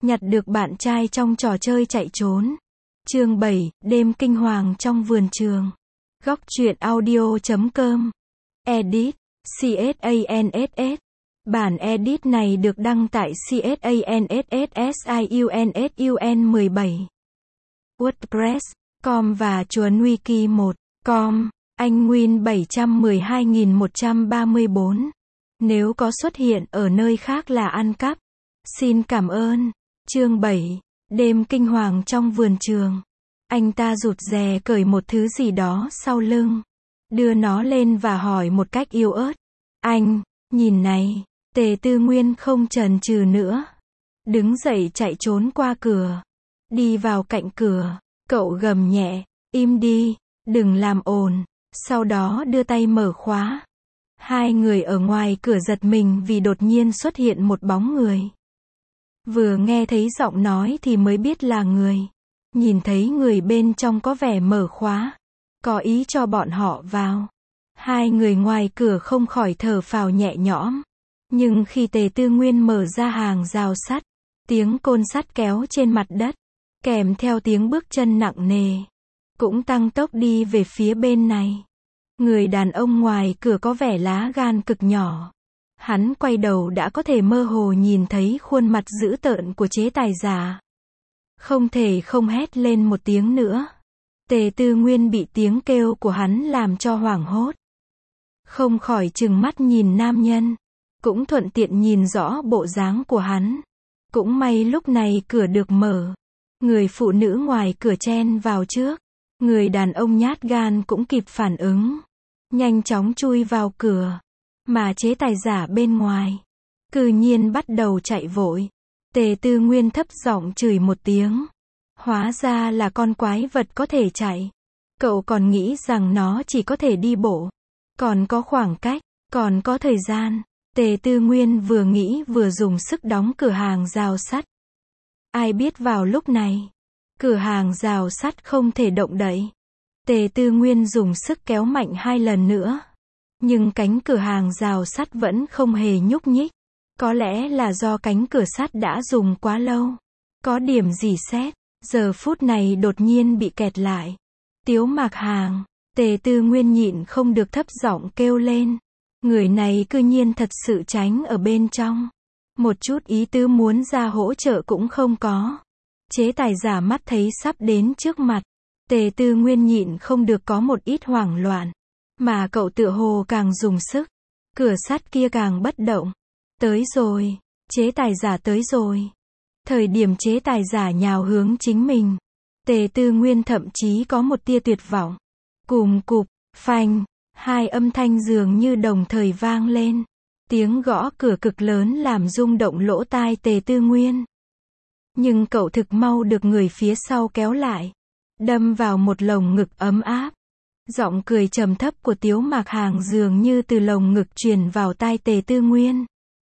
Nhặt được bạn trai trong trò chơi chạy trốn. Chương 7, đêm kinh hoàng trong vườn trường. Góc truyện audio.com. Edit, CSANSS. Bản edit này được đăng tại CSANSSIUNSUN 17. WordPress.com và chuồn wiki 1.com. Anh Nguyên 712134. Nếu có xuất hiện ở nơi khác là ăn cắp. Xin cảm ơn. Chương 7. Đêm kinh hoàng trong vườn trường. Anh ta rụt rè cởi một thứ gì đó sau lưng. Đưa nó lên và hỏi một cách yếu ớt. Anh, nhìn này. Tề Tư Nguyên không chần chừ nữa. Đứng dậy chạy trốn qua cửa. Đi vào cạnh cửa. Cậu gầm nhẹ. Im đi, đừng làm ồn. Sau đó đưa tay mở khóa. Hai người ở ngoài cửa giật mình vì đột nhiên xuất hiện một bóng người. Vừa nghe thấy giọng nói thì mới biết là người. Nhìn thấy người bên trong có vẻ mở khóa. Có ý cho bọn họ vào. Hai người ngoài cửa không khỏi thở phào nhẹ nhõm. Nhưng khi Tề Tư Nguyên mở ra hàng rào sắt, tiếng côn sắt kéo trên mặt đất, kèm theo tiếng bước chân nặng nề, cũng tăng tốc đi về phía bên này. Người đàn ông ngoài cửa có vẻ lá gan cực nhỏ. Hắn quay đầu đã có thể mơ hồ nhìn thấy khuôn mặt dữ tợn của chế tài giả. Không thể không hét lên một tiếng nữa. Tề Tư Nguyên bị tiếng kêu của hắn làm cho hoảng hốt. Không khỏi trừng mắt nhìn nam nhân. Cũng thuận tiện nhìn rõ bộ dáng của hắn. Cũng may lúc này cửa được mở. Người phụ nữ ngoài cửa chen vào trước. Người đàn ông nhát gan cũng kịp phản ứng. Nhanh chóng chui vào cửa. Mà chế tài giả bên ngoài cư nhiên bắt đầu chạy vội. Tề Tư Nguyên thấp giọng chửi một tiếng. Hóa ra là con quái vật có thể chạy. Cậu còn nghĩ rằng nó chỉ có thể đi bộ. Còn có khoảng cách, còn có thời gian. Tề Tư Nguyên vừa nghĩ vừa dùng sức đóng cửa hàng rào sắt. Ai biết vào lúc này, cửa hàng rào sắt không thể động đậy. Tề Tư Nguyên dùng sức kéo mạnh 2 lần nữa. Nhưng cánh cửa hàng rào sắt vẫn không hề nhúc nhích. Có lẽ là do cánh cửa sắt đã dùng quá lâu. Có điểm gì xét, giờ phút này đột nhiên bị kẹt lại. Tiếu Mạc Hàng, Tề Tư Nguyên nhịn không được thấp giọng kêu lên. Người này cư nhiên thật sự tránh ở bên trong. Một chút ý tứ muốn ra hỗ trợ cũng không có. Chế tài giả mắt thấy sắp đến trước mặt. Tề Tư Nguyên nhịn không được có một ít hoảng loạn. Mà cậu tựa hồ càng dùng sức. Cửa sắt kia càng bất động. Tới rồi. Chế tài giả tới rồi. Thời điểm chế tài giả nhào hướng chính mình. Tề Tư Nguyên thậm chí có một tia tuyệt vọng. Cùm cụp, phanh. 2 âm thanh dường như đồng thời vang lên. Tiếng gõ cửa cực lớn làm rung động lỗ tai Tề Tư Nguyên. Nhưng cậu thực mau được người phía sau kéo lại. Đâm vào một lồng ngực ấm áp. Giọng cười trầm thấp của Tiếu Mạc Hàng dường như từ lồng ngực truyền vào tai Tề Tư Nguyên.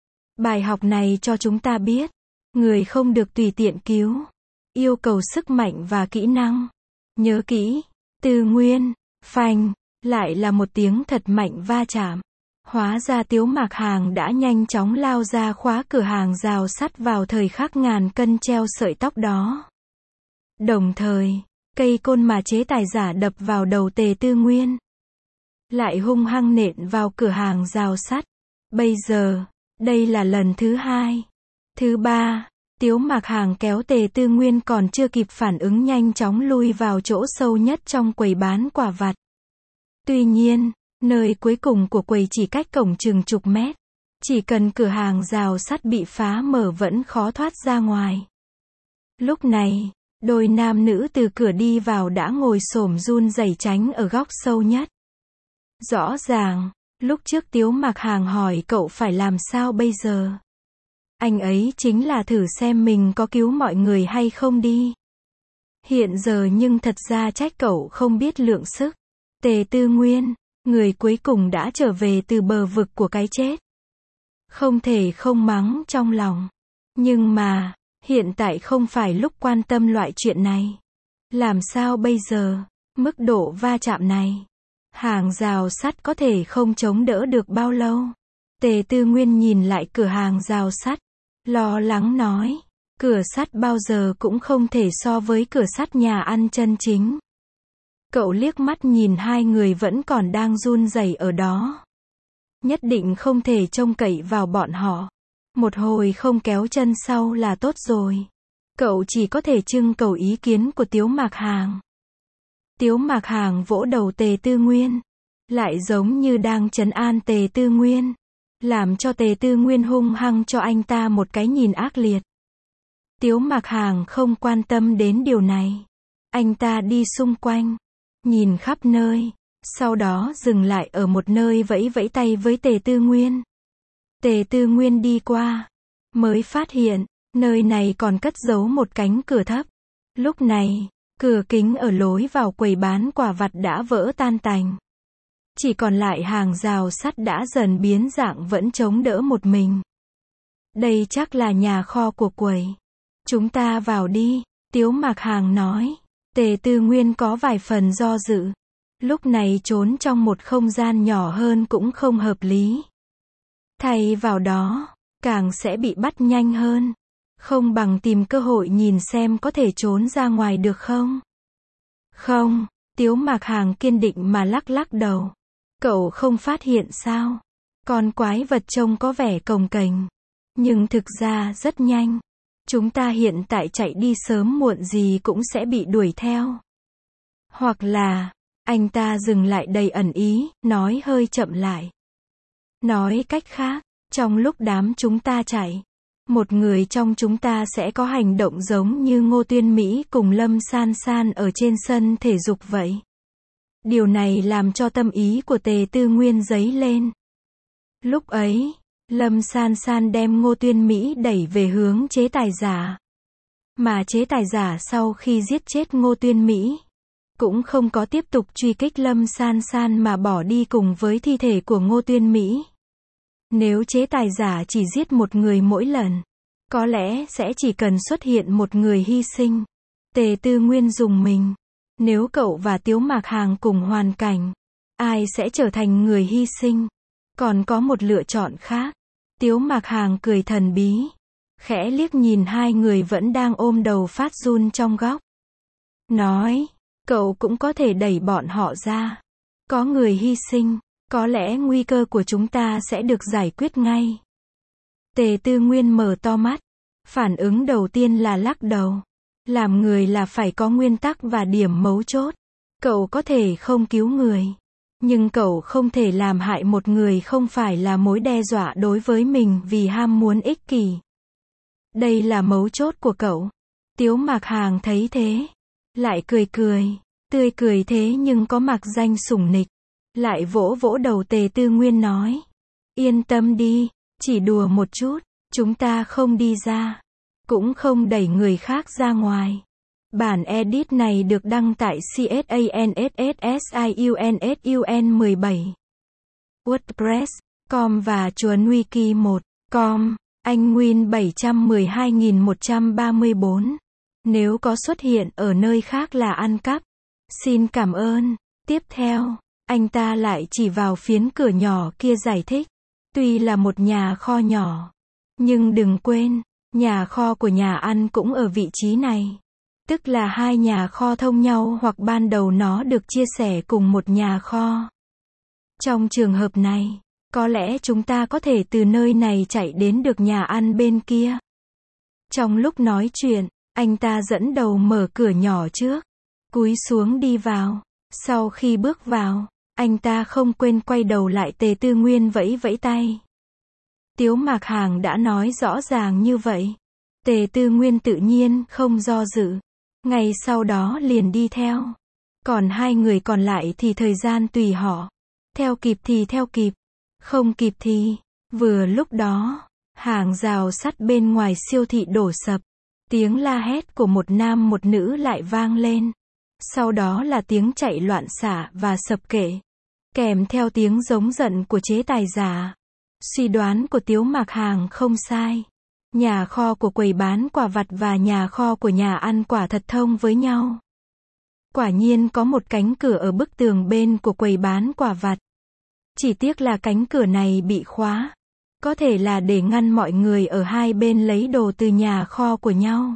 Bài học này cho chúng ta biết. Người không được tùy tiện cứu. Yêu cầu sức mạnh và kỹ năng. Nhớ kỹ. Tư Nguyên. Phanh. Lại là một tiếng thật mạnh va chạm. Hóa ra Tiếu Mạc Hàng đã nhanh chóng lao ra khóa cửa hàng rào sắt vào thời khắc ngàn cân treo sợi tóc đó. Đồng thời, cây côn mà chế tài giả đập vào đầu Tề Tư Nguyên. Lại hung hăng nện vào cửa hàng rào sắt. Bây giờ, đây là lần thứ 2. Thứ 3, Tiếu Mạc Hàng kéo Tề Tư Nguyên còn chưa kịp phản ứng nhanh chóng lui vào chỗ sâu nhất trong quầy bán quả vặt. Tuy nhiên, nơi cuối cùng của quầy chỉ cách cổng chừng chục mét. Chỉ cần cửa hàng rào sắt bị phá mở vẫn khó thoát ra ngoài. Lúc này, đôi nam nữ từ cửa đi vào đã ngồi xổm run rẩy tránh ở góc sâu nhất. Rõ ràng, lúc trước Tiếu Mạc Hàng hỏi cậu phải làm sao bây giờ. Anh ấy chính là thử xem mình có cứu mọi người hay không đi. Hiện giờ nhưng thật ra trách cậu không biết lượng sức. Tề Tư Nguyên, người cuối cùng đã trở về từ bờ vực của cái chết. Không thể không mắng trong lòng. Nhưng mà, hiện tại không phải lúc quan tâm loại chuyện này. Làm sao bây giờ? Mức độ va chạm này. Hàng rào sắt có thể không chống đỡ được bao lâu. Tề Tư Nguyên nhìn lại cửa hàng rào sắt. Lo lắng nói. Cửa sắt bao giờ cũng không thể so với cửa sắt nhà ăn chân chính. Cậu liếc mắt nhìn hai người vẫn còn đang run rẩy ở đó. Nhất định không thể trông cậy vào bọn họ. Một hồi không kéo chân sau là tốt rồi. Cậu chỉ có thể trưng cầu ý kiến của Tiếu Mạc Hàng. Tiếu Mạc Hàng vỗ đầu Tề Tư Nguyên. Lại giống như đang trấn an Tề Tư Nguyên. Làm cho Tề Tư Nguyên hung hăng cho anh ta một cái nhìn ác liệt. Tiếu Mạc Hàng không quan tâm đến điều này. Anh ta đi xung quanh. Nhìn khắp nơi. Sau đó dừng lại ở một nơi vẫy vẫy tay với Tề Tư Nguyên. Tề Tư Nguyên đi qua. Mới phát hiện, nơi này còn cất giấu một cánh cửa thấp. Lúc này, cửa kính ở lối vào quầy bán quả vặt đã vỡ tan tành. Chỉ còn lại hàng rào sắt đã dần biến dạng vẫn chống đỡ một mình. Đây chắc là nhà kho của quầy. Chúng ta vào đi, Tiếu Mạc Hàng nói. Tề Tư Nguyên có vài phần do dự. Lúc này trốn trong một không gian nhỏ hơn cũng không hợp lý. Thay vào đó, càng sẽ bị bắt nhanh hơn. Không bằng tìm cơ hội nhìn xem có thể trốn ra ngoài được không? Không, Tiếu Mạc Hàng kiên định mà lắc lắc đầu. Cậu không phát hiện sao? Con quái vật trông có vẻ cồng kềnh. Nhưng thực ra rất nhanh. Chúng ta hiện tại chạy đi sớm muộn gì cũng sẽ bị đuổi theo. Hoặc là, anh ta dừng lại đầy ẩn ý, nói hơi chậm lại. Nói cách khác, trong lúc đám chúng ta chạy, một người trong chúng ta sẽ có hành động giống như Ngô Tuyên Mỹ cùng Lâm San San ở trên sân thể dục vậy. Điều này làm cho tâm ý của Tề Tư Nguyên dấy lên. Lúc ấy, Lâm San San đem Ngô Tuyên Mỹ đẩy về hướng chế tài giả. Mà chế tài giả sau khi giết chết Ngô Tuyên Mỹ, cũng không có tiếp tục truy kích Lâm San San mà bỏ đi cùng với thi thể của Ngô Tuyên Mỹ. Nếu chế tài giả chỉ giết một người mỗi lần, có lẽ sẽ chỉ cần xuất hiện một người hy sinh. Tề Tư Nguyên dùng mình. Nếu cậu và Tiếu Mạc Hàng cùng hoàn cảnh, ai sẽ trở thành người hy sinh? Còn có một lựa chọn khác. Tiếu Mạc Hàng cười thần bí. Khẽ liếc nhìn hai người vẫn đang ôm đầu phát run trong góc. Nói, cậu cũng có thể đẩy bọn họ ra. Có người hy sinh, có lẽ nguy cơ của chúng ta sẽ được giải quyết ngay. Tề Tư Nguyên mở to mắt. Phản ứng đầu tiên là lắc đầu. Làm người là phải có nguyên tắc và điểm mấu chốt. Cậu có thể không cứu người. Nhưng cậu không thể làm hại một người không phải là mối đe dọa đối với mình vì ham muốn ích kỷ. Đây là mấu chốt của cậu. Tiếu Mạc Hàng thấy thế. Lại cười cười. Tươi cười thế nhưng có mạc danh sủng nịch. Lại vỗ vỗ đầu Tề Tư Nguyên nói. Yên tâm đi. Chỉ đùa một chút. Chúng ta không đi ra. Cũng không đẩy người khác ra ngoài. Bản edit này được đăng tại CANSSSIUNSUN17 WordPress.com và chuồn wiki 1.com. Anh Nguyên 712134. Nếu có xuất hiện ở nơi khác là ăn cắp. Xin cảm ơn. Tiếp theo, anh ta lại chỉ vào phiến cửa nhỏ kia giải thích. Tuy là một nhà kho nhỏ, nhưng đừng quên, nhà kho của nhà ăn cũng ở vị trí này. Tức là hai nhà kho thông nhau hoặc ban đầu nó được chia sẻ cùng một nhà kho. Trong trường hợp này, có lẽ chúng ta có thể từ nơi này chạy đến được nhà ăn bên kia. Trong lúc nói chuyện, anh ta dẫn đầu mở cửa nhỏ trước, cúi xuống đi vào. Sau khi bước vào, anh ta không quên quay đầu lại Tề Tư Nguyên vẫy vẫy tay. Tiếu Mạc Hàng đã nói rõ ràng như vậy. Tề Tư Nguyên tự nhiên không do dự. Ngay sau đó liền đi theo. Còn hai người còn lại thì thời gian tùy họ. Theo kịp thì theo kịp. Không kịp thì. Vừa lúc đó, hàng rào sắt bên ngoài siêu thị đổ sập. Tiếng la hét của một nam một nữ lại vang lên. Sau đó là tiếng chạy loạn xạ và sập kệ. Kèm theo tiếng giống giận của chế tài giả. Suy đoán của Tiếu Mạc Hàng không sai. Nhà kho của quầy bán quả vặt và nhà kho của nhà ăn quả thật thông với nhau. Quả nhiên có một cánh cửa ở bức tường bên của quầy bán quả vặt. Chỉ tiếc là cánh cửa này bị khóa. Có thể là để ngăn mọi người ở hai bên lấy đồ từ nhà kho của nhau.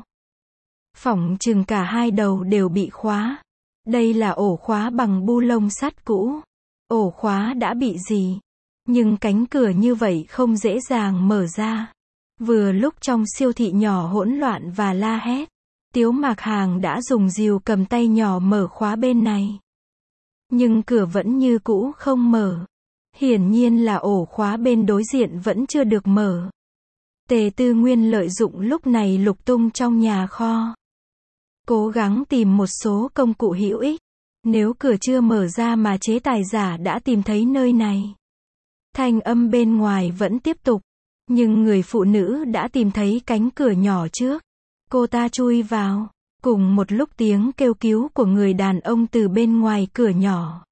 Phỏng chừng cả hai đầu đều bị khóa. Đây là ổ khóa bằng bu lông sắt cũ. Ổ khóa đã bị gì? Nhưng cánh cửa như vậy không dễ dàng mở ra. Vừa lúc trong siêu thị nhỏ hỗn loạn và la hét, Tiếu Mạc Hàng đã dùng dìu cầm tay nhỏ mở khóa bên này. Nhưng cửa vẫn như cũ không mở. Hiển nhiên là ổ khóa bên đối diện vẫn chưa được mở. Tề Tư Nguyên lợi dụng lúc này lục tung trong nhà kho. Cố gắng tìm một số công cụ hữu ích. Nếu cửa chưa mở ra mà chế tài giả đã tìm thấy nơi này. Thanh âm bên ngoài vẫn tiếp tục. Nhưng người phụ nữ đã tìm thấy cánh cửa nhỏ trước. Cô ta chui vào. Cùng một lúc tiếng kêu cứu của người đàn ông từ bên ngoài cửa nhỏ.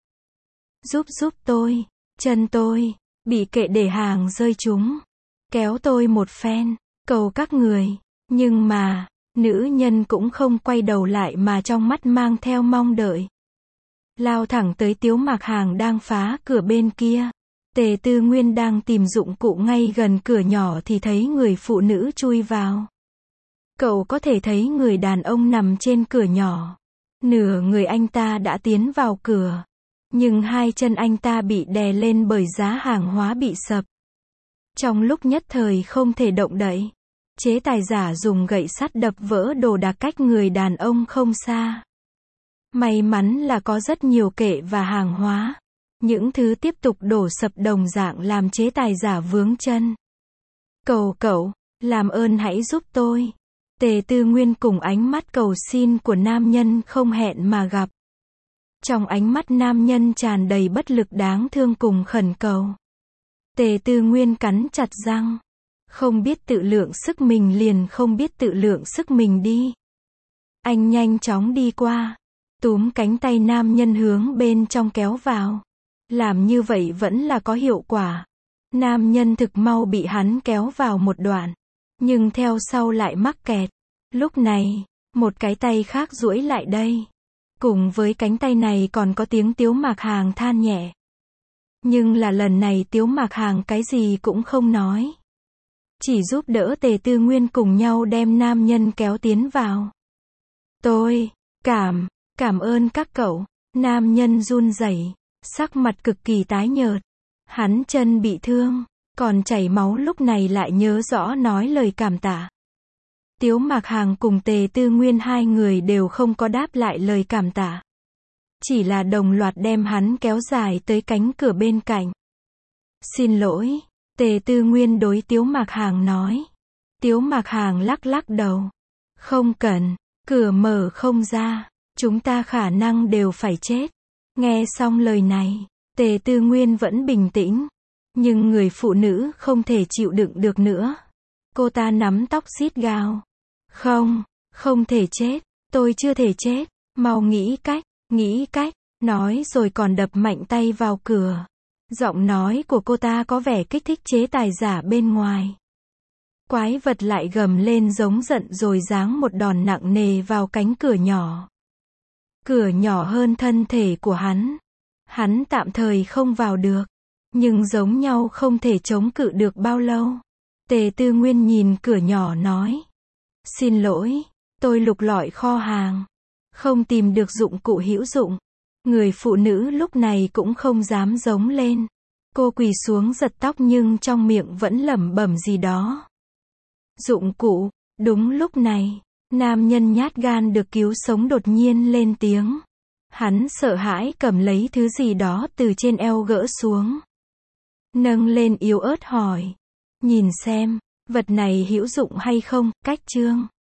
Giúp tôi. Chân tôi. Bị kệ để hàng rơi trúng. Kéo tôi một phen. Cầu các người. Nhưng mà, nữ nhân cũng không quay đầu lại mà trong mắt mang theo mong đợi. Lao thẳng tới Tiếu Mạc Hàng đang phá cửa bên kia. Tề Tư Nguyên đang tìm dụng cụ ngay gần cửa nhỏ thì thấy người phụ nữ chui vào. Cậu có thể thấy người đàn ông nằm trên cửa nhỏ. Nửa người anh ta đã tiến vào cửa. Nhưng hai chân anh ta bị đè lên bởi giá hàng hóa bị sập. Trong lúc nhất thời không thể động đậy. Chế tài giả dùng gậy sắt đập vỡ đồ đạc cách người đàn ông không xa. May mắn là có rất nhiều kệ và hàng hóa. Những thứ tiếp tục đổ sập đồng dạng làm chế tài giả vướng chân. Cầu cậu, làm ơn hãy giúp tôi. Tề Tư Nguyên cùng ánh mắt cầu xin của nam nhân không hẹn mà gặp. Trong ánh mắt nam nhân tràn đầy bất lực đáng thương cùng khẩn cầu. Tề Tư Nguyên cắn chặt răng. Không biết tự lượng sức mình liền không biết tự lượng sức mình đi. Anh nhanh chóng đi qua. Túm cánh tay nam nhân hướng bên trong kéo vào. Làm như vậy vẫn là có hiệu quả. Nam nhân thực mau bị hắn kéo vào một đoạn. Nhưng theo sau lại mắc kẹt. Lúc này, một cái tay khác duỗi lại đây. Cùng với cánh tay này còn có tiếng Tiếu Mạc Hàng than nhẹ. Nhưng là lần này Tiếu Mạc Hàng cái gì cũng không nói. Chỉ giúp đỡ Tề Tư Nguyên cùng nhau đem nam nhân kéo tiến vào. Tôi, cảm ơn các cậu. Nam nhân run rẩy, sắc mặt cực kỳ tái nhợt. Hắn chân bị thương, còn chảy máu lúc này lại nhớ rõ nói lời cảm tạ. Tiếu Mạc Hàng cùng Tề Tư Nguyên hai người đều không có đáp lại lời cảm tạ. Chỉ là đồng loạt đem hắn kéo dài tới cánh cửa bên cạnh. Xin lỗi, Tề Tư Nguyên đối Tiếu Mạc Hàng nói. Tiếu Mạc Hàng lắc lắc đầu. Không cần, cửa mở không ra, chúng ta khả năng đều phải chết. Nghe xong lời này, Tề Tư Nguyên vẫn bình tĩnh. Nhưng người phụ nữ không thể chịu đựng được nữa. Cô ta nắm tóc rít gào. Không thể chết, tôi chưa thể chết, mau nghĩ cách, nói rồi còn đập mạnh tay vào cửa. Giọng nói của cô ta có vẻ kích thích chế tài giả bên ngoài. Quái vật lại gầm lên giống giận rồi giáng một đòn nặng nề vào cánh cửa nhỏ. Cửa nhỏ hơn thân thể của hắn. Hắn tạm thời không vào được. Nhưng giống nhau không thể chống cự được bao lâu. Tề Tư Nguyên nhìn cửa nhỏ nói. Xin lỗi, tôi lục lọi kho hàng. Không tìm được dụng cụ hữu dụng. Người phụ nữ lúc này cũng không dám giống lên. Cô quỳ xuống giật tóc nhưng trong miệng vẫn lẩm bẩm gì đó. Dụng cụ, đúng lúc này, nam nhân nhát gan được cứu sống đột nhiên lên tiếng. Hắn sợ hãi cầm lấy thứ gì đó từ trên eo gỡ xuống. Nâng lên yếu ớt hỏi. Nhìn xem, vật này hữu dụng hay không, cách chương.